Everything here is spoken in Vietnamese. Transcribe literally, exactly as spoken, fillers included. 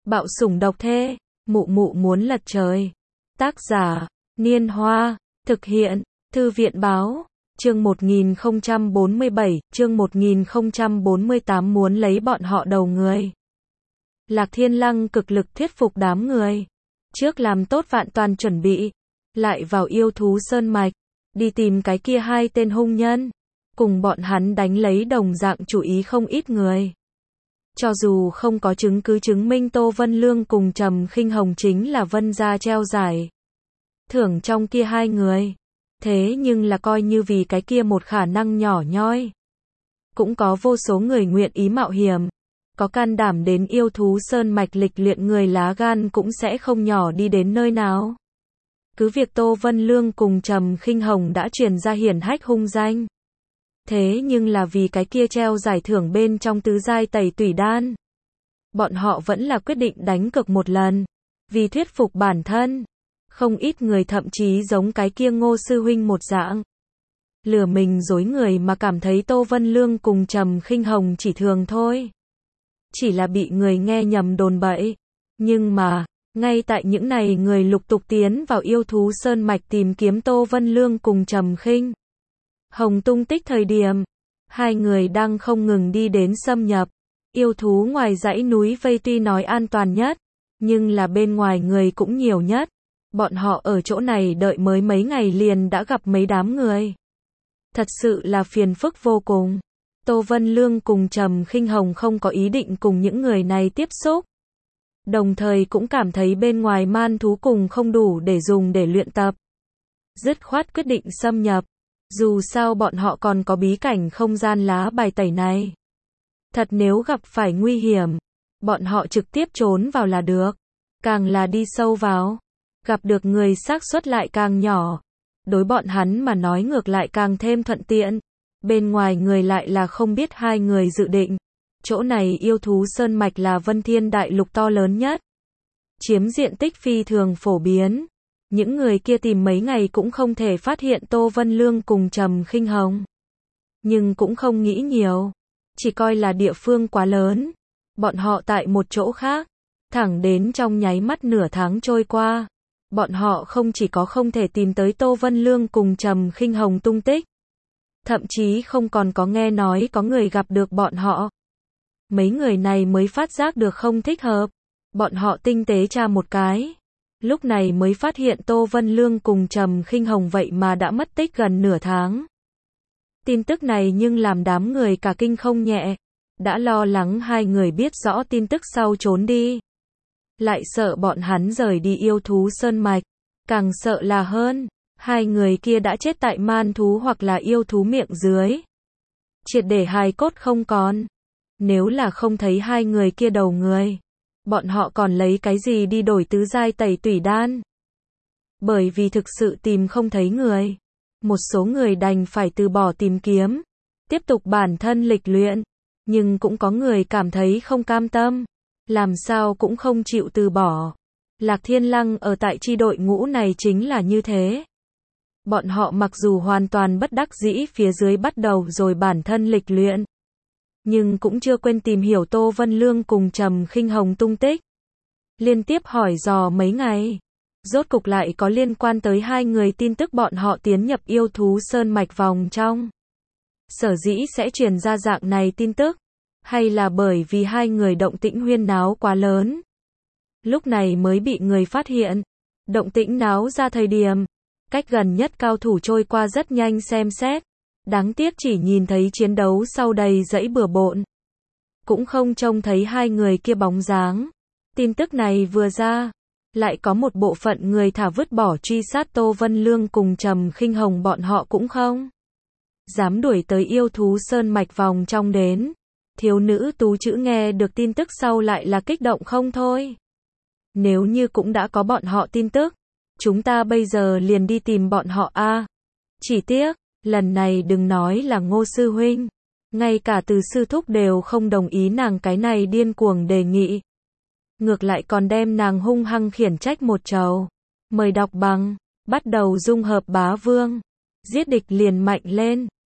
Bạo sủng độc thê, mụ mụ muốn lật trời. Tác giả, Niên Hoa, thực hiện, Thư viện báo, chương một nghìn không trăm bốn mươi bảy, chương một nghìn không trăm bốn mươi tám muốn lấy bọn họ đầu người. Lạc Thiên Lăng cực lực thuyết phục đám người. Trước làm tốt vạn toàn chuẩn bị, lại vào yêu thú sơn mạch, đi tìm cái kia hai tên hung nhân, cùng bọn hắn đánh lấy đồng dạng chủ ý không ít người. Cho dù không có chứng cứ chứng minh Tô Vân Lương cùng Trầm Khinh Hồng chính là Vân gia treo giải thưởng trong kia hai người, thế nhưng là coi như vì cái kia một khả năng nhỏ nhoi, cũng có vô số người nguyện ý mạo hiểm, có can đảm đến yêu thú sơn mạch lịch luyện người lá gan cũng sẽ không nhỏ đi đến nơi nào. Cứ việc Tô Vân Lương cùng Trầm Khinh Hồng đã truyền ra hiển hách hung danh, thế nhưng là vì cái kia treo giải thưởng bên trong tứ giai tẩy tủy đan, bọn họ vẫn là quyết định đánh cược một lần, vì thuyết phục bản thân. Không ít người thậm chí giống cái kia Ngô sư huynh một dạng, lừa mình dối người mà cảm thấy Tô Vân Lương cùng Trầm Khinh Hồng chỉ thường thôi, chỉ là bị người nghe nhầm đồn bậy. Nhưng mà, ngay tại những này người lục tục tiến vào yêu thú sơn mạch tìm kiếm Tô Vân Lương cùng Trầm Khinh Hồng tung tích thời điểm, hai người đang không ngừng đi đến xâm nhập yêu thú ngoài dãy núi vây, tuy nói an toàn nhất, nhưng là bên ngoài người cũng nhiều nhất. Bọn họ ở chỗ này đợi mới mấy ngày liền đã gặp mấy đám người, thật sự là phiền phức vô cùng. Tô Vân Lương cùng Trầm Khinh Hồng không có ý định cùng những người này tiếp xúc, đồng thời cũng cảm thấy bên ngoài man thú cùng không đủ để dùng để luyện tập, dứt khoát quyết định xâm nhập. Dù sao bọn họ còn có bí cảnh không gian lá bài tẩy này, thật nếu gặp phải nguy hiểm, bọn họ trực tiếp trốn vào là được. Càng là đi sâu vào, gặp được người xác suất lại càng nhỏ, đối bọn hắn mà nói ngược lại càng thêm thuận tiện. Bên ngoài người lại là không biết hai người dự định. Chỗ này yêu thú sơn mạch là Vân Thiên Đại Lục to lớn nhất, chiếm diện tích phi thường phổ biến. Những người kia tìm mấy ngày cũng không thể phát hiện Tô Vân Lương cùng Trầm Khinh Hồng, nhưng cũng không nghĩ nhiều, chỉ coi là địa phương quá lớn. Bọn họ tại một chỗ khác, thẳng đến trong nháy mắt nửa tháng trôi qua, bọn họ không chỉ có không thể tìm tới Tô Vân Lương cùng Trầm Khinh Hồng tung tích, thậm chí không còn có nghe nói có người gặp được bọn họ. Mấy người này mới phát giác được không thích hợp, bọn họ tinh tế tra một cái, lúc này mới phát hiện Tô Vân Lương cùng Trầm Khinh Hồng vậy mà đã mất tích gần nửa tháng. Tin tức này nhưng làm đám người cả kinh không nhẹ, đã lo lắng hai người biết rõ tin tức sau trốn đi, lại sợ bọn hắn rời đi yêu thú sơn mạch, càng sợ là hơn, hai người kia đã chết tại man thú hoặc là yêu thú miệng dưới, triệt để hài cốt không còn. Nếu là không thấy hai người kia đầu người, bọn họ còn lấy cái gì đi đổi tứ giai tẩy tủy đan? Bởi vì thực sự tìm không thấy người, một số người đành phải từ bỏ tìm kiếm, tiếp tục bản thân lịch luyện, nhưng cũng có người cảm thấy không cam tâm, làm sao cũng không chịu từ bỏ. Lạc Thiên Lăng ở tại chi đội ngũ này chính là như thế. Bọn họ mặc dù hoàn toàn bất đắc dĩ phía dưới bắt đầu rồi bản thân lịch luyện, nhưng cũng chưa quên tìm hiểu Tô Vân Lương cùng Trầm Khinh Hồng tung tích. Liên tiếp hỏi dò mấy ngày, rốt cục lại có liên quan tới hai người tin tức bọn họ tiến nhập yêu thú sơn mạch vòng trong. Sở dĩ sẽ truyền ra dạng này tin tức, hay là bởi vì hai người động tĩnh huyên náo quá lớn, lúc này mới bị người phát hiện. Động tĩnh náo ra thời điểm, cách gần nhất cao thủ trôi qua rất nhanh xem xét, đáng tiếc chỉ nhìn thấy chiến đấu sau đầy dẫy bừa bộn, cũng không trông thấy hai người kia bóng dáng. Tin tức này vừa ra, lại có một bộ phận người thả vứt bỏ truy sát Tô Vân Lương cùng Trầm Khinh Hồng, bọn họ cũng không dám đuổi tới yêu thú sơn mạch vòng trong đến. Thiếu nữ tú chữ nghe được tin tức sau lại là kích động không thôi. Nếu như cũng đã có bọn họ tin tức, chúng ta bây giờ liền đi tìm bọn họ a. À, chỉ tiếc, lần này đừng nói là Ngô sư huynh, ngay cả Từ sư thúc đều không đồng ý nàng cái này điên cuồng đề nghị. Ngược lại còn đem nàng hung hăng khiển trách một trầu. Mời đọc bằng, bắt đầu dung hợp bá vương, giết địch liền mạnh lên.